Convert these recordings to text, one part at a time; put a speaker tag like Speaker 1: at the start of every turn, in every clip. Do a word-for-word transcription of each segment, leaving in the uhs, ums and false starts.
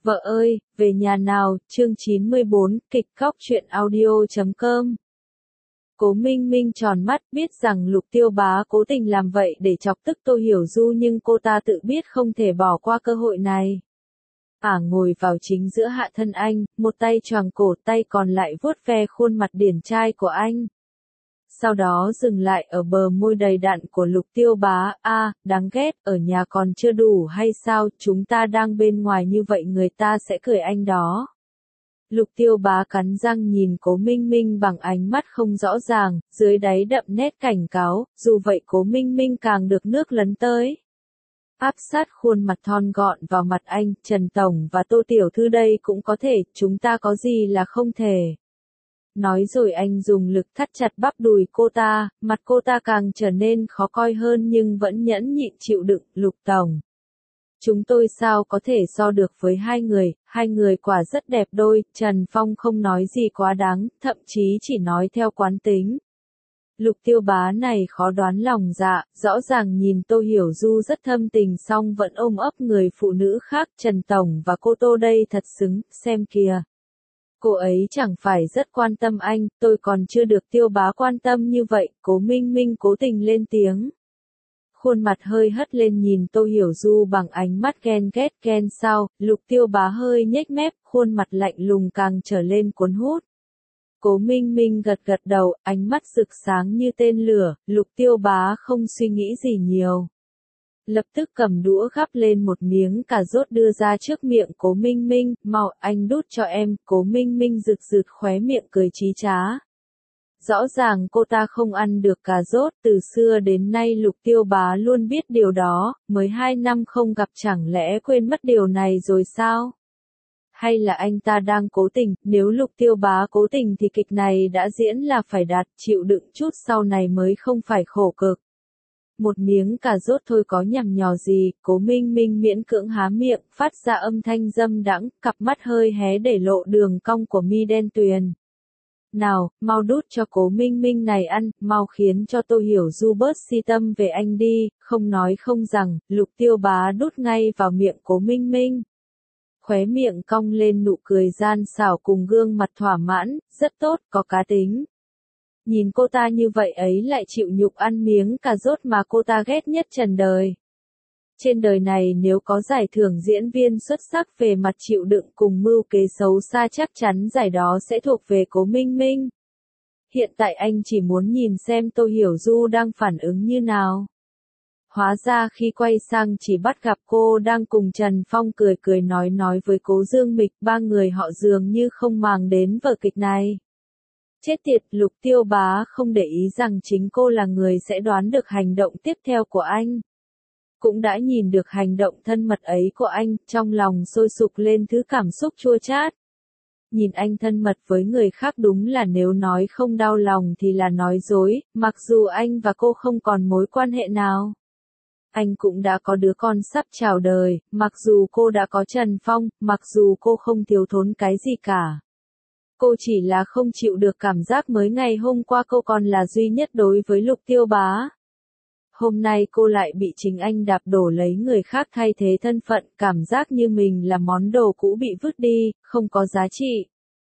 Speaker 1: Vợ ơi, về nhà nào, chương chín mươi bốn, kịch khóc truyện audio chấm com. Cố Minh Minh tròn mắt, biết rằng Lục Tiêu Bá cố tình làm vậy để chọc tức Tô Hiểu Du, nhưng cô ta tự biết không thể bỏ qua cơ hội này. Ả ngồi vào chính giữa hạ thân anh, một tay choàng cổ, tay còn lại vuốt ve khuôn mặt điển trai của anh. Sau đó dừng lại ở bờ môi đầy đặn của Lục Tiêu Bá. A, đáng ghét, ở nhà còn chưa đủ hay sao, chúng ta đang bên ngoài như vậy người ta sẽ cười anh đó. Lục Tiêu Bá cắn răng nhìn Cố Minh Minh bằng ánh mắt không rõ ràng, dưới đáy đậm nét cảnh cáo, dù vậy Cố Minh Minh càng được nước lấn tới. Áp sát khuôn mặt thon gọn vào mặt anh, Trần Tổng và Tô Tiểu Thư đây cũng có thể, chúng ta có gì là không thể. Nói rồi anh dùng lực thắt chặt bắp đùi cô ta, mặt cô ta càng trở nên khó coi hơn nhưng vẫn nhẫn nhịn chịu đựng. Lục Tổng, chúng tôi sao có thể so được với hai người, hai người quả rất đẹp đôi. Trần Phong không nói gì quá đáng, thậm chí chỉ nói theo quán tính. Lục Tiêu Bá này khó đoán lòng dạ, rõ ràng nhìn Tô Hiểu Du rất thâm tình song vẫn ôm ấp người phụ nữ khác. Trần Tổng và cô Tô đây thật xứng, xem kìa. Cô ấy chẳng phải rất quan tâm anh, tôi còn chưa được Tiêu Bá quan tâm như vậy. Cố Minh Minh cố tình lên tiếng. Khuôn mặt hơi hất lên nhìn Tô Hiểu Du bằng ánh mắt ghen ghét. Ghen sao? Lục Tiêu Bá hơi nhếch mép, khuôn mặt lạnh lùng càng trở lên cuốn hút. Cố Minh Minh gật gật đầu, ánh mắt rực sáng như tên lửa. Lục Tiêu Bá không suy nghĩ gì nhiều, lập tức cầm đũa gắp lên một miếng cà rốt đưa ra trước miệng Cố Minh Minh. Mau, anh đút cho em. Cố Minh Minh rực rực khóe miệng cười chí trá. Rõ ràng cô ta không ăn được cà rốt, từ xưa đến nay Lục Tiêu Bá luôn biết điều đó, mới hai năm không gặp chẳng lẽ quên mất điều này rồi sao? Hay là anh ta đang cố tình? Nếu Lục Tiêu Bá cố tình thì kịch này đã diễn là phải đạt, chịu đựng chút sau này mới không phải khổ cực. Một miếng cà rốt thôi có nhằm nhò gì. Cố Minh Minh miễn cưỡng há miệng, phát ra âm thanh dâm đãng, cặp mắt hơi hé để lộ đường cong của mi đen tuyền. Nào, mau đút cho Cố Minh Minh này ăn, mau khiến cho Tô Hiểu Du bớt si tâm về anh đi. Không nói không rằng, Lục Tiêu Bá đút ngay vào miệng Cố Minh Minh. Khóe miệng cong lên nụ cười gian xảo cùng gương mặt thỏa mãn, rất tốt, có cá tính. Nhìn cô ta như vậy ấy lại chịu nhục ăn miếng cà rốt mà cô ta ghét nhất trần đời. Trên đời này nếu có giải thưởng diễn viên xuất sắc về mặt chịu đựng cùng mưu kế xấu xa chắc chắn giải đó sẽ thuộc về Cố Minh Minh. Hiện tại anh chỉ muốn nhìn xem Tô Hiểu Du đang phản ứng như nào. Hóa ra khi quay sang chỉ bắt gặp cô đang cùng Trần Phong cười cười nói nói với Cố Dương Mịch, ba người họ dường như không màng đến vở kịch này. Chết tiệt, Lục Tiêu Bá không để ý rằng chính cô là người sẽ đoán được hành động tiếp theo của anh. Cũng đã nhìn được hành động thân mật ấy của anh, trong lòng sôi sục lên thứ cảm xúc chua chát. Nhìn anh thân mật với người khác đúng là nếu nói không đau lòng thì là nói dối, mặc dù anh và cô không còn mối quan hệ nào. Anh cũng đã có đứa con sắp chào đời, mặc dù cô đã có Trần Phong, mặc dù cô không thiếu thốn cái gì cả. Cô chỉ là không chịu được cảm giác mới ngày hôm qua cô còn là duy nhất đối với Lục Tiêu Bá. Hôm nay cô lại bị chính anh đạp đổ lấy người khác thay thế thân phận, cảm giác như mình là món đồ cũ bị vứt đi, không có giá trị.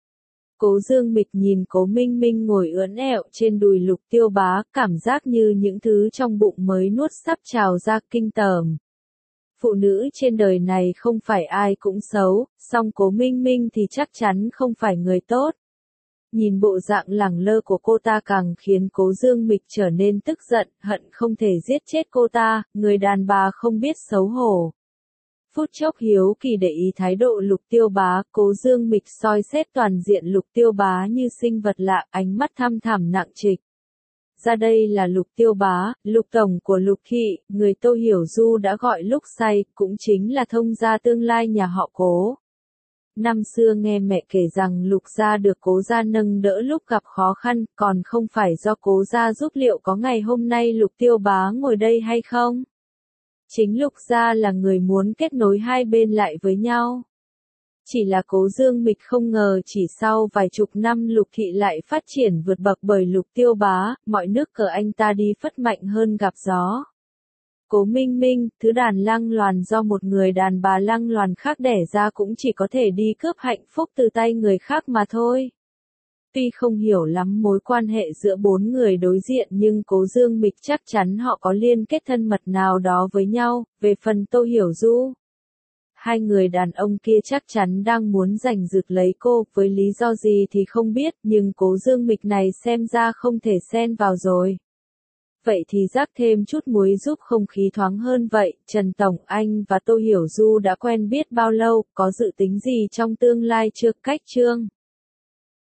Speaker 1: Cố Dương Mịch nhìn Cố Minh Minh ngồi ưỡn ẹo trên đùi Lục Tiêu Bá, cảm giác như những thứ trong bụng mới nuốt sắp trào ra, kinh tởm. Phụ nữ trên đời này không phải ai cũng xấu, song Cố Minh Minh thì chắc chắn không phải người tốt. Nhìn bộ dạng lẳng lơ của cô ta càng khiến Cố Dương Mịch trở nên tức giận, hận không thể giết chết cô ta, người đàn bà không biết xấu hổ. Phút chốc hiếu kỳ để ý thái độ Lục Tiêu Bá, Cố Dương Mịch soi xét toàn diện Lục Tiêu Bá như sinh vật lạ, ánh mắt thăm thẳm nặng trịch. Ra đây là Lục Tiêu Bá, Lục Tổng của Lục Thị, người Tô Hiểu Du đã gọi lúc say, cũng chính là thông gia tương lai nhà họ Cố. Năm xưa nghe mẹ kể rằng Lục gia được Cố gia nâng đỡ lúc gặp khó khăn, còn không phải do Cố gia giúp, liệu có ngày hôm nay Lục Tiêu Bá ngồi đây hay không? Chính Lục gia là người muốn kết nối hai bên lại với nhau. Chỉ là Cố Dương Mịch không ngờ chỉ sau vài chục năm Lục Thị lại phát triển vượt bậc bởi Lục Tiêu Bá, mọi nước cờ anh ta đi phất mạnh hơn gặp gió. Cố Minh Minh, thứ đàn lăng loàn do một người đàn bà lăng loàn khác đẻ ra cũng chỉ có thể đi cướp hạnh phúc từ tay người khác mà thôi. Tuy không hiểu lắm mối quan hệ giữa bốn người đối diện nhưng Cố Dương Mịch chắc chắn họ có liên kết thân mật nào đó với nhau. Về phần Tô Hiểu Du, hai người đàn ông kia chắc chắn đang muốn giành giật lấy cô, với lý do gì thì không biết, nhưng Cố Dương Mịch này xem ra không thể xen vào rồi. Vậy thì rắc thêm chút muối giúp không khí thoáng hơn vậy. Trần Tổng, anh và Tô Hiểu Du đã quen biết bao lâu, có dự tính gì trong tương lai chưa? Cách chương